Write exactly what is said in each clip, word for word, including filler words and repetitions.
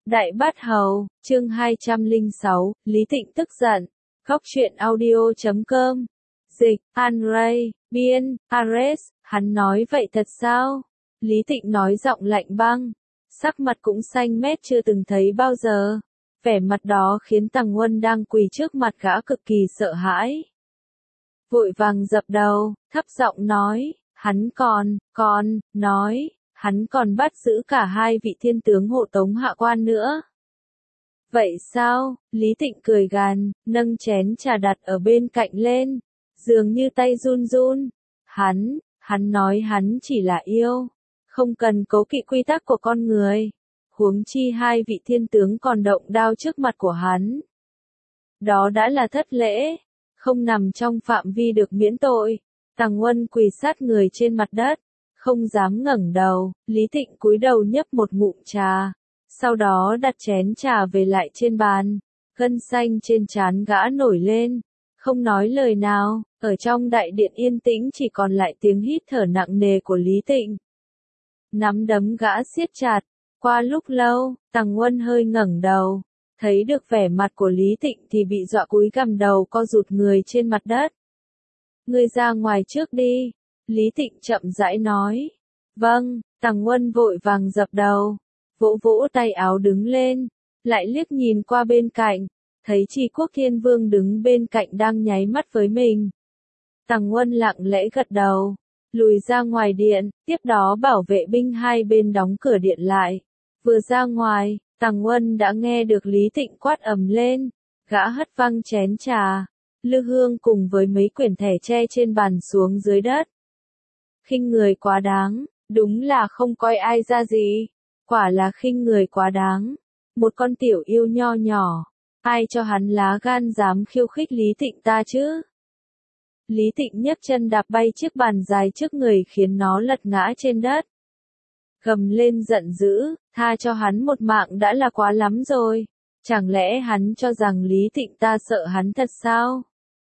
Đại Bát Hầu, chương hai trăm lẻ sáu, Lý Tịnh tức giận. Góc truyện audio chấm com. Dịch, An-ray, biên, Ares, hắn nói vậy thật sao? Lý Tịnh nói giọng lạnh băng, sắc mặt cũng xanh mét chưa từng thấy bao giờ. Vẻ mặt đó khiến Tằng Uân đang quỳ trước mặt gã cực kỳ sợ hãi. Vội vàng dập đầu, thấp giọng nói, hắn còn, còn, nói, hắn còn bắt giữ cả hai vị thiên tướng hộ tống hạ quan nữa. Vậy sao? Lý Tịnh cười gàn, nâng chén trà đặt ở bên cạnh lên, dường như tay run run. Hắn, hắn nói hắn chỉ là yêu, không cần cố kỵ quy tắc của con người. Huống chi hai vị thiên tướng còn động đao trước mặt của hắn. Đó đã là thất lễ, không nằm trong phạm vi được miễn tội. Tằng Uân quỳ sát người trên mặt đất, không dám ngẩng đầu. Lý Tịnh cúi đầu nhấp một ngụm trà, sau đó đặt chén trà về lại trên bàn. Gân xanh trên trán gã nổi lên, không nói lời nào. Ở trong đại điện yên tĩnh chỉ còn lại tiếng hít thở nặng nề của Lý Tịnh. Nắm đấm gã siết chặt. Qua lúc lâu, Tằng Uân hơi ngẩng đầu, thấy được vẻ mặt của Lý Tịnh thì bị dọa cúi gằm đầu co rụt người trên mặt đất. Ngươi ra ngoài trước đi, Lý Tịnh chậm rãi nói. Vâng, Tằng Uân vội vàng dập đầu, vỗ vỗ tay áo đứng lên, lại liếc nhìn qua bên cạnh, thấy Trì Quốc Thiên Vương đứng bên cạnh đang nháy mắt với mình. Tằng Uân lặng lẽ gật đầu, lùi ra ngoài điện, tiếp đó bảo vệ binh hai bên đóng cửa điện lại. Vừa ra ngoài, Tằng Uân đã nghe được Lý Tịnh quát ầm lên, gã hất văng chén trà, lư hương cùng với mấy quyển thẻ tre trên bàn xuống dưới đất. Khinh người quá đáng, đúng là không coi ai ra gì, quả là khinh người quá đáng. Một con tiểu yêu nho nhỏ, ai cho hắn lá gan dám khiêu khích Lý Tịnh ta chứ? Lý Tịnh nhấc chân đạp bay chiếc bàn dài trước người khiến nó lật ngã trên đất. Gầm lên giận dữ, tha cho hắn một mạng đã là quá lắm rồi. Chẳng lẽ hắn cho rằng Lý Tịnh ta sợ hắn thật sao?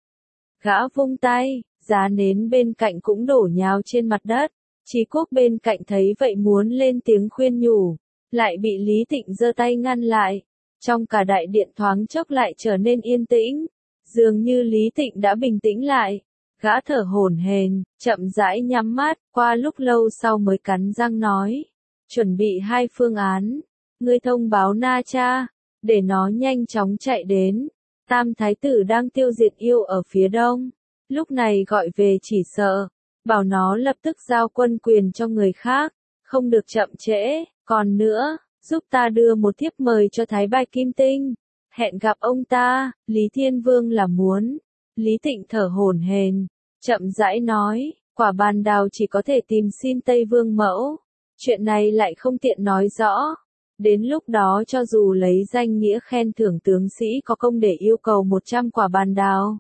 Gã vung tay, giá nến bên cạnh cũng đổ nhào trên mặt đất. Trì Quốc bên cạnh thấy vậy muốn lên tiếng khuyên nhủ, lại bị Lý Tịnh giơ tay ngăn lại. Trong cả đại điện thoáng chốc lại trở nên yên tĩnh, dường như Lý Tịnh đã bình tĩnh lại. Gã thở hổn hển, chậm rãi nhắm mắt, qua lúc lâu sau mới cắn răng nói, chuẩn bị hai phương án, ngươi thông báo Na Cha, để nó nhanh chóng chạy đến. Tam thái tử đang tiêu diệt yêu ở phía đông, lúc này gọi về chỉ sợ, bảo nó lập tức giao quân quyền cho người khác, không được chậm trễ. Còn nữa, giúp ta đưa một thiếp mời cho Thái Bạch Kim Tinh, hẹn gặp ông ta. Lý Thiên Vương là muốn. Lý Tịnh thở hổn hển, chậm rãi nói, Quả Bàn Đào chỉ có thể tìm xin Tây Vương mẫu, chuyện này lại không tiện nói rõ. Đến lúc đó cho dù lấy danh nghĩa khen thưởng tướng sĩ có công để yêu cầu một trăm quả bàn đào,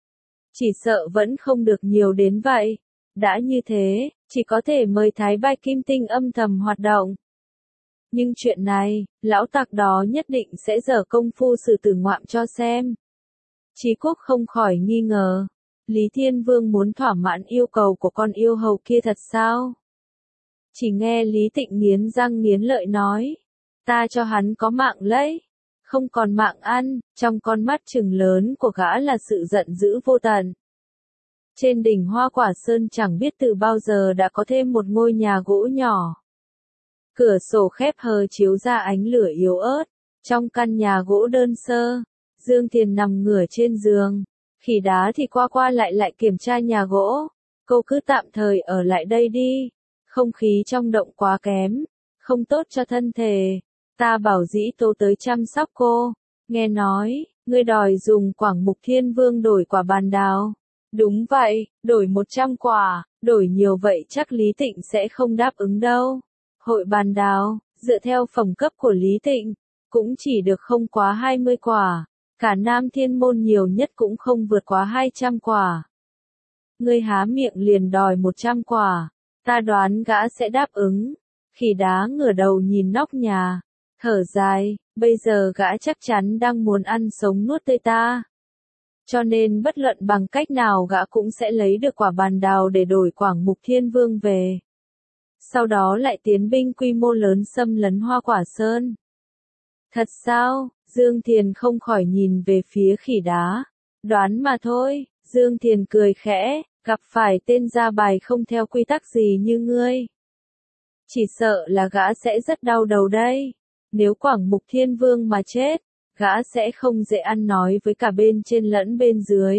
chỉ sợ vẫn không được nhiều đến vậy. Đã như thế, chỉ có thể mời Thái Bạch Kim Tinh âm thầm hoạt động. Nhưng chuyện này, lão tặc đó nhất định sẽ dở công phu xử tử ngoạm cho xem. Trì Quốc không khỏi nghi ngờ, Lý Thiên Vương muốn thỏa mãn yêu cầu của con yêu hầu kia thật sao? Chỉ nghe Lý Tịnh nghiến răng nghiến lợi nói, ta cho hắn có mạng lấy, không còn mạng ăn. Trong con mắt trừng lớn của gã là sự giận dữ vô tận. Trên đỉnh Hoa Quả Sơn chẳng biết từ bao giờ đã có thêm một ngôi nhà gỗ nhỏ. Cửa sổ khép hờ chiếu ra ánh lửa yếu ớt. Trong căn nhà gỗ đơn sơ, Dương Thiền nằm ngửa trên giường. Khỉ Đá thì qua qua lại lại kiểm tra nhà gỗ. Cô cứ tạm thời ở lại đây đi. Không khí trong động quá kém, không tốt cho thân thể. Ta bảo Dĩ Tố tới chăm sóc cô. Nghe nói, ngươi đòi dùng Quảng Mục Thiên Vương đổi quả bàn đào. Đúng vậy, đổi một trăm quả, đổi nhiều vậy chắc Lý Tịnh sẽ không đáp ứng đâu. Hội bàn đào, dựa theo phẩm cấp của Lý Tịnh, cũng chỉ được không quá hai mươi quả. Cả Nam Thiên Môn nhiều nhất cũng không vượt quá hai trăm quả. Ngươi há miệng liền đòi một trăm quả, ta đoán gã sẽ đáp ứng. Khỉ Đá ngửa đầu nhìn nóc nhà, thở dài, bây giờ gã chắc chắn đang muốn ăn sống nuốt tươi ta. Cho nên bất luận bằng cách nào gã cũng sẽ lấy được quả bàn đào để đổi Quảng Mục Thiên Vương về. Sau đó lại tiến binh quy mô lớn xâm lấn Hoa Quả Sơn. Thật sao? Dương Thiền không khỏi nhìn về phía khỉ đá. Đoán mà thôi, Dương Thiền cười khẽ, gặp phải tên ra bài không theo quy tắc gì như ngươi. Chỉ sợ là gã sẽ rất đau đầu đây. Nếu Quảng Mục Thiên Vương mà chết, gã sẽ không dễ ăn nói với cả bên trên lẫn bên dưới.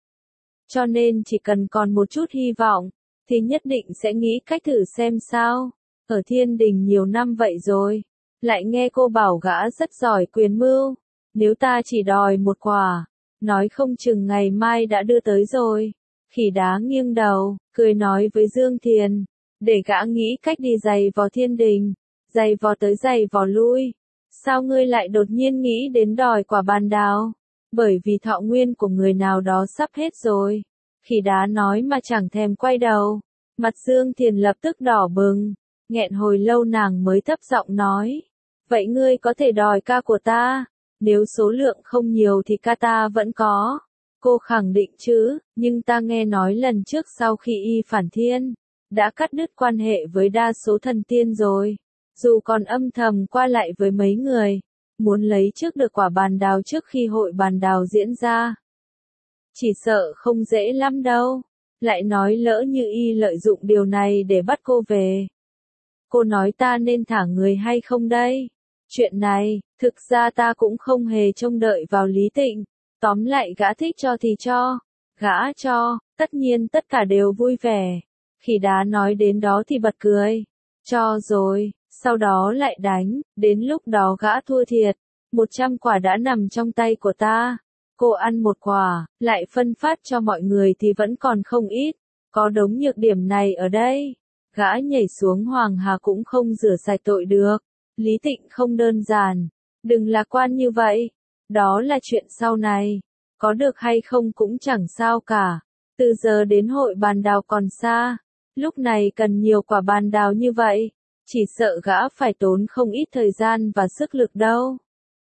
Cho nên chỉ cần còn một chút hy vọng, thì nhất định sẽ nghĩ cách thử xem sao. Ở thiên đình nhiều năm vậy rồi, lại nghe cô bảo gã rất giỏi quyền mưu. Nếu ta chỉ đòi một quả, nói không chừng ngày mai đã đưa tới rồi. Khỉ đá nghiêng đầu, cười nói với Dương Thiền, để gã nghĩ cách đi giày vò thiên đình, giày vò tới giày vò lui. Sao ngươi lại đột nhiên nghĩ đến đòi quả bàn đào? Bởi vì thọ nguyên của người nào đó sắp hết rồi. Khỉ đá nói mà chẳng thèm quay đầu. Mặt Dương Thiền lập tức đỏ bừng, nghẹn hồi lâu nàng mới thấp giọng nói. Vậy ngươi có thể đòi ca của ta? Nếu số lượng không nhiều thì ca ta vẫn có. Cô khẳng định chứ, nhưng ta nghe nói lần trước sau khi y phản thiên, đã cắt đứt quan hệ với đa số thần tiên rồi. Dù còn âm thầm qua lại với mấy người, muốn lấy trước được quả bàn đào trước khi hội bàn đào diễn ra. Chỉ sợ không dễ lắm đâu. Lại nói lỡ như y lợi dụng điều này để bắt cô về. Cô nói ta nên thả người hay không đây? Chuyện này, thực ra ta cũng không hề trông đợi vào Lý Tịnh. Tóm lại gã thích cho thì cho. Gã cho, tất nhiên tất cả đều vui vẻ. Khỉ đá nói đến đó thì bật cười. Cho rồi, sau đó lại đánh, đến lúc đó gã thua thiệt. Một trăm quả đã nằm trong tay của ta. Cô ăn một quả, lại phân phát cho mọi người thì vẫn còn không ít. Có đống nhược điểm này ở đây. Gã nhảy xuống Hoàng Hà cũng không rửa sạch tội được. Lý Tịnh không đơn giản. Đừng lạc quan như vậy. Đó là chuyện sau này. Có được hay không cũng chẳng sao cả. Từ giờ đến hội bàn đào còn xa. Lúc này cần nhiều quả bàn đào như vậy. Chỉ sợ gã phải tốn không ít thời gian và sức lực đâu.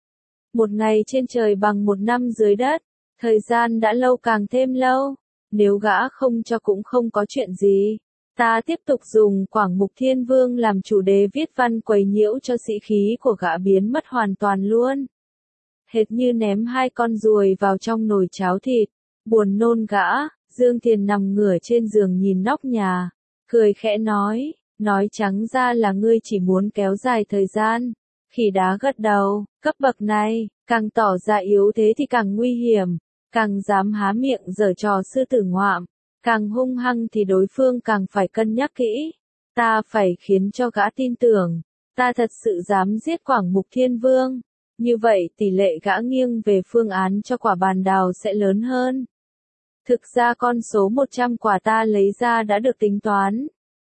Một ngày trên trời bằng một năm dưới đất. Thời gian đã lâu càng thêm lâu. Nếu gã không cho cũng không có chuyện gì. Ta tiếp tục dùng Quảng Mục Thiên Vương làm chủ đề viết văn quấy nhiễu cho sĩ khí của gã biến mất hoàn toàn luôn. Hệt như ném hai con ruồi vào trong nồi cháo thịt. Buồn nôn gã. Dương Thiền nằm ngửa trên giường nhìn nóc nhà. Cười khẽ nói. Nói trắng ra là ngươi chỉ muốn kéo dài thời gian. Khỉ đá gật đầu. Cấp bậc này, càng tỏ ra yếu thế thì càng nguy hiểm. Càng dám há miệng giở trò sư tử ngoạm. Càng hung hăng thì đối phương càng phải cân nhắc kỹ. Ta phải khiến cho gã tin tưởng. Ta thật sự dám giết Quảng Mục Thiên Vương. Như vậy tỷ lệ gã nghiêng về phương án cho quả bàn đào sẽ lớn hơn. Thực ra con số một trăm quả ta lấy ra đã được tính toán.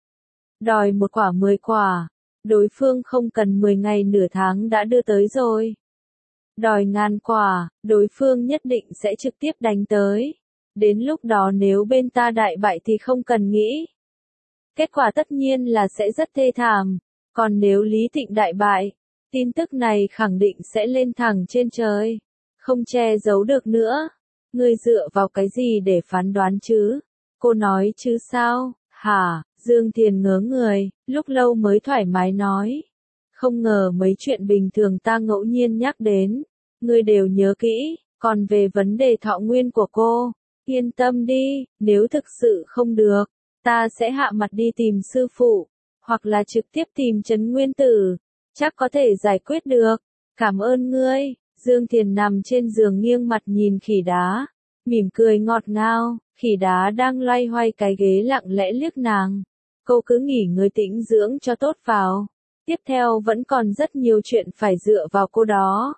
Đòi một quả mười quả. Đối phương không cần mười ngày nửa tháng đã đưa tới rồi. Đòi ngàn quả, đối phương nhất định sẽ trực tiếp đánh tới. Đến lúc đó nếu bên ta đại bại thì không cần nghĩ. Kết quả tất nhiên là sẽ rất thê thảm. Còn nếu Lý Tịnh đại bại, tin tức này khẳng định sẽ lên thẳng trên trời. Không che giấu được nữa. Ngươi dựa vào cái gì để phán đoán chứ? Cô nói chứ sao? Hả? Dương Thiền ngớ người, lúc lâu mới thoải mái nói. Không ngờ mấy chuyện bình thường ta ngẫu nhiên nhắc đến. Ngươi đều nhớ kỹ, còn về vấn đề thọ nguyên của cô, yên tâm đi, nếu thực sự không được, ta sẽ hạ mặt đi tìm sư phụ, hoặc là trực tiếp tìm Trấn Nguyên Tử, chắc có thể giải quyết được. Cảm ơn ngươi. Dương Thiền nằm trên giường nghiêng mặt nhìn khỉ đá, mỉm cười ngọt ngào. Khỉ đá đang loay hoay cái ghế lặng lẽ liếc nàng. Cô cứ nghỉ ngơi tĩnh dưỡng cho tốt vào. Tiếp theo vẫn còn rất nhiều chuyện phải dựa vào cô đó.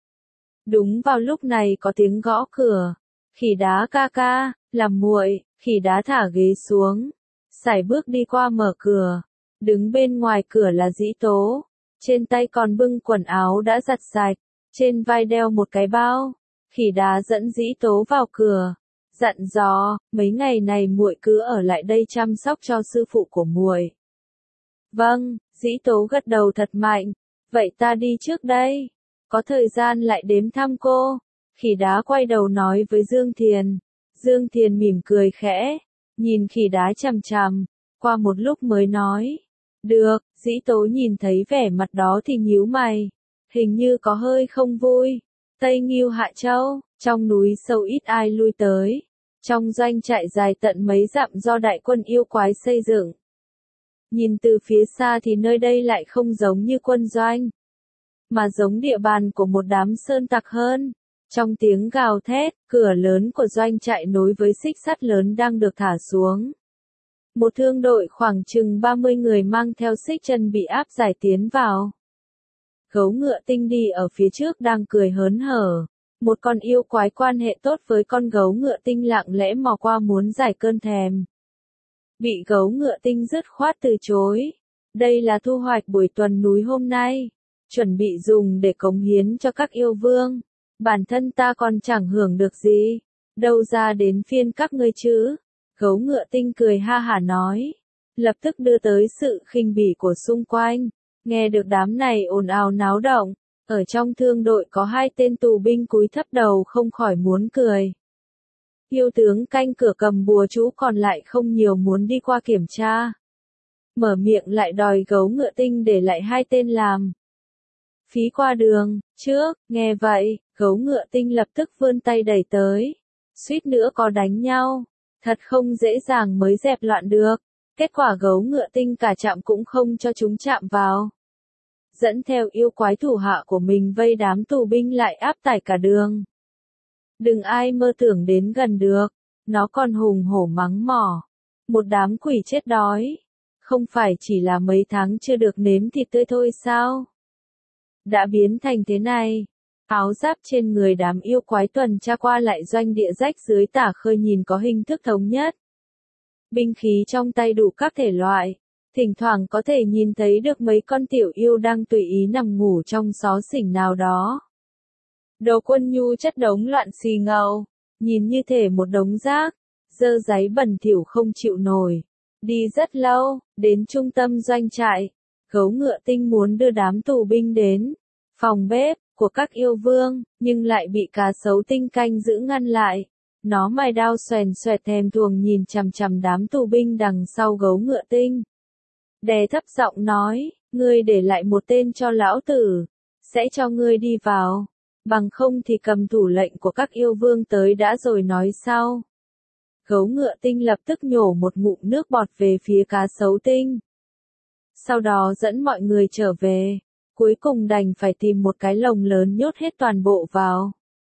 Đúng vào lúc này có tiếng gõ cửa. Khỉ đá ca ca, làm muội. Khỉ đá thả ghế xuống, sải bước đi qua mở cửa. Đứng bên ngoài cửa là Dĩ Tố. Trên tay còn bưng quần áo đã giặt sạch, trên vai đeo một cái bao. Khỉ đá dẫn Dĩ Tố vào cửa, dặn dò, mấy ngày này muội cứ ở lại đây chăm sóc cho sư phụ của muội. Vâng, Dĩ Tố gật đầu thật mạnh. Vậy ta đi trước đây. Có thời gian lại đến thăm cô. Khỉ đá quay đầu nói với Dương Thiền. Dương Thiền mỉm cười khẽ, nhìn khỉ đá chằm chằm, qua một lúc mới nói. Được. Dĩ Tố nhìn thấy vẻ mặt đó thì nhíu mày. hình như có hơi không vui. Tây Ngưu Hạ Châu, trong núi sâu ít ai lui tới. Trong doanh trại dài tận mấy dặm do đại quân yêu quái xây dựng. Nhìn từ phía xa thì nơi đây lại không giống như quân doanh, mà giống địa bàn của một đám sơn tặc hơn. Trong tiếng gào thét, cửa lớn của doanh trại nối với xích sắt lớn đang được thả xuống. Một thương đội khoảng chừng ba mươi người mang theo xích chân bị áp giải tiến vào. Gấu ngựa tinh đi ở phía trước đang cười hớn hở. Một con yêu quái quan hệ tốt với con gấu ngựa tinh lặng lẽ mò qua muốn giải cơn thèm. Bị gấu ngựa tinh dứt khoát từ chối. Đây là thu hoạch buổi tuần núi hôm nay. Chuẩn bị dùng để cống hiến cho các yêu vương. Bản thân ta còn chẳng hưởng được gì. Đâu ra đến phiên các ngươi chứ. Gấu ngựa tinh cười ha hả nói. Lập tức đưa tới sự khinh bỉ của xung quanh. Nghe được đám này ồn ào náo động. Ở trong thương đội có hai tên tù binh cúi thấp đầu không khỏi muốn cười. Yêu tướng canh cửa cầm bùa chú còn lại không nhiều muốn đi qua kiểm tra. Mở miệng lại đòi gấu ngựa tinh để lại hai tên làm. Phí qua đường, trước, nghe vậy, gấu ngựa tinh lập tức vươn tay đẩy tới. Suýt nữa có đánh nhau. Thật không dễ dàng mới dẹp loạn được. Kết quả gấu ngựa tinh cả chạm cũng không cho chúng chạm vào. Dẫn theo yêu quái thủ hạ của mình vây đám tù binh lại áp tải cả đường. Đừng ai mơ tưởng đến gần được. Nó còn hùng hổ mắng mỏ. Một đám quỷ chết đói. Không phải chỉ là mấy tháng chưa được nếm thịt tươi thôi sao? Đã biến thành thế này. Áo giáp trên người đám yêu quái tuần tra qua lại doanh địa rách dưới tả khơi nhìn có hình thức thống nhất. Binh khí trong tay đủ các thể loại. Thỉnh thoảng có thể nhìn thấy được mấy con tiểu yêu đang tùy ý nằm ngủ trong xó xỉnh nào đó. Đầu quân nhu chất đống loạn xì ngầu, nhìn như thể một đống rác, dơ giấy bẩn thỉu không chịu nổi. Đi rất lâu, đến trung tâm doanh trại, gấu ngựa tinh muốn đưa đám tù binh đến phòng bếp của các yêu vương, nhưng lại bị cá sấu tinh canh giữ ngăn lại. Nó mài đao xoèn xoẹt thèm thuồng nhìn chằm chằm đám tù binh đằng sau gấu ngựa tinh. Đè thấp giọng nói, ngươi để lại một tên cho lão tử, sẽ cho ngươi đi vào, bằng không thì cầm thủ lệnh của các yêu vương tới đã rồi nói sau. Gấu ngựa tinh lập tức nhổ một ngụm nước bọt về phía cá sấu tinh. Sau đó dẫn mọi người trở về, cuối cùng đành phải tìm một cái lồng lớn nhốt hết toàn bộ vào.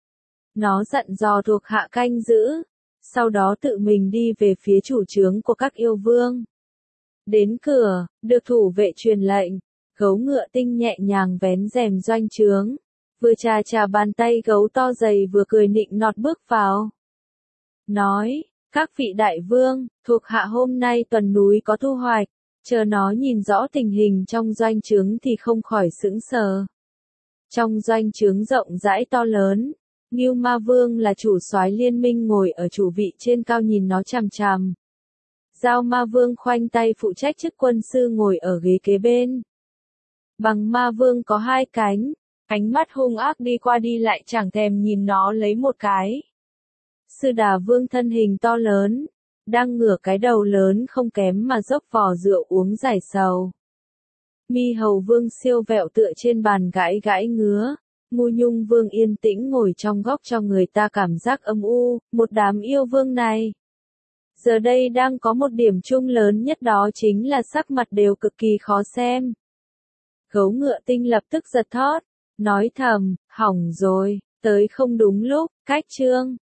Nó dặn dò thuộc hạ canh giữ, sau đó tự mình đi về phía chủ trướng của các yêu vương. Đến cửa, được thủ vệ truyền lệnh, gấu ngựa tinh nhẹ nhàng vén rèm doanh trướng, vừa chà chà bàn tay gấu to dày vừa cười nịnh nọt bước vào. Nói, các vị đại vương, thuộc hạ hôm nay tuần núi có thu hoạch, chờ nó nhìn rõ tình hình trong doanh trướng thì không khỏi sững sờ. Trong doanh trướng rộng rãi to lớn, Ngưu Ma Vương là chủ soái liên minh ngồi ở chủ vị trên cao nhìn nó chằm chằm. Giao Ma Vương khoanh tay phụ trách chức quân sư ngồi ở ghế kế bên. Bằng Ma Vương có hai cánh, ánh mắt hung ác đi qua đi lại chẳng thèm nhìn nó lấy một cái. Sư Đà Vương thân hình to lớn, đang ngửa cái đầu lớn không kém mà dốc vò rượu uống giải sầu. Mi Hầu Vương siêu vẹo tựa trên bàn gãi gãi ngứa. Ngu Nhung Vương yên tĩnh ngồi trong góc cho người ta cảm giác âm u, một đám yêu vương này. Giờ đây đang có một điểm chung lớn nhất, đó chính là sắc mặt đều cực kỳ khó xem. Gấu ngựa tinh lập tức giật thót, nói thầm, hỏng rồi, tới không đúng lúc, cách chương.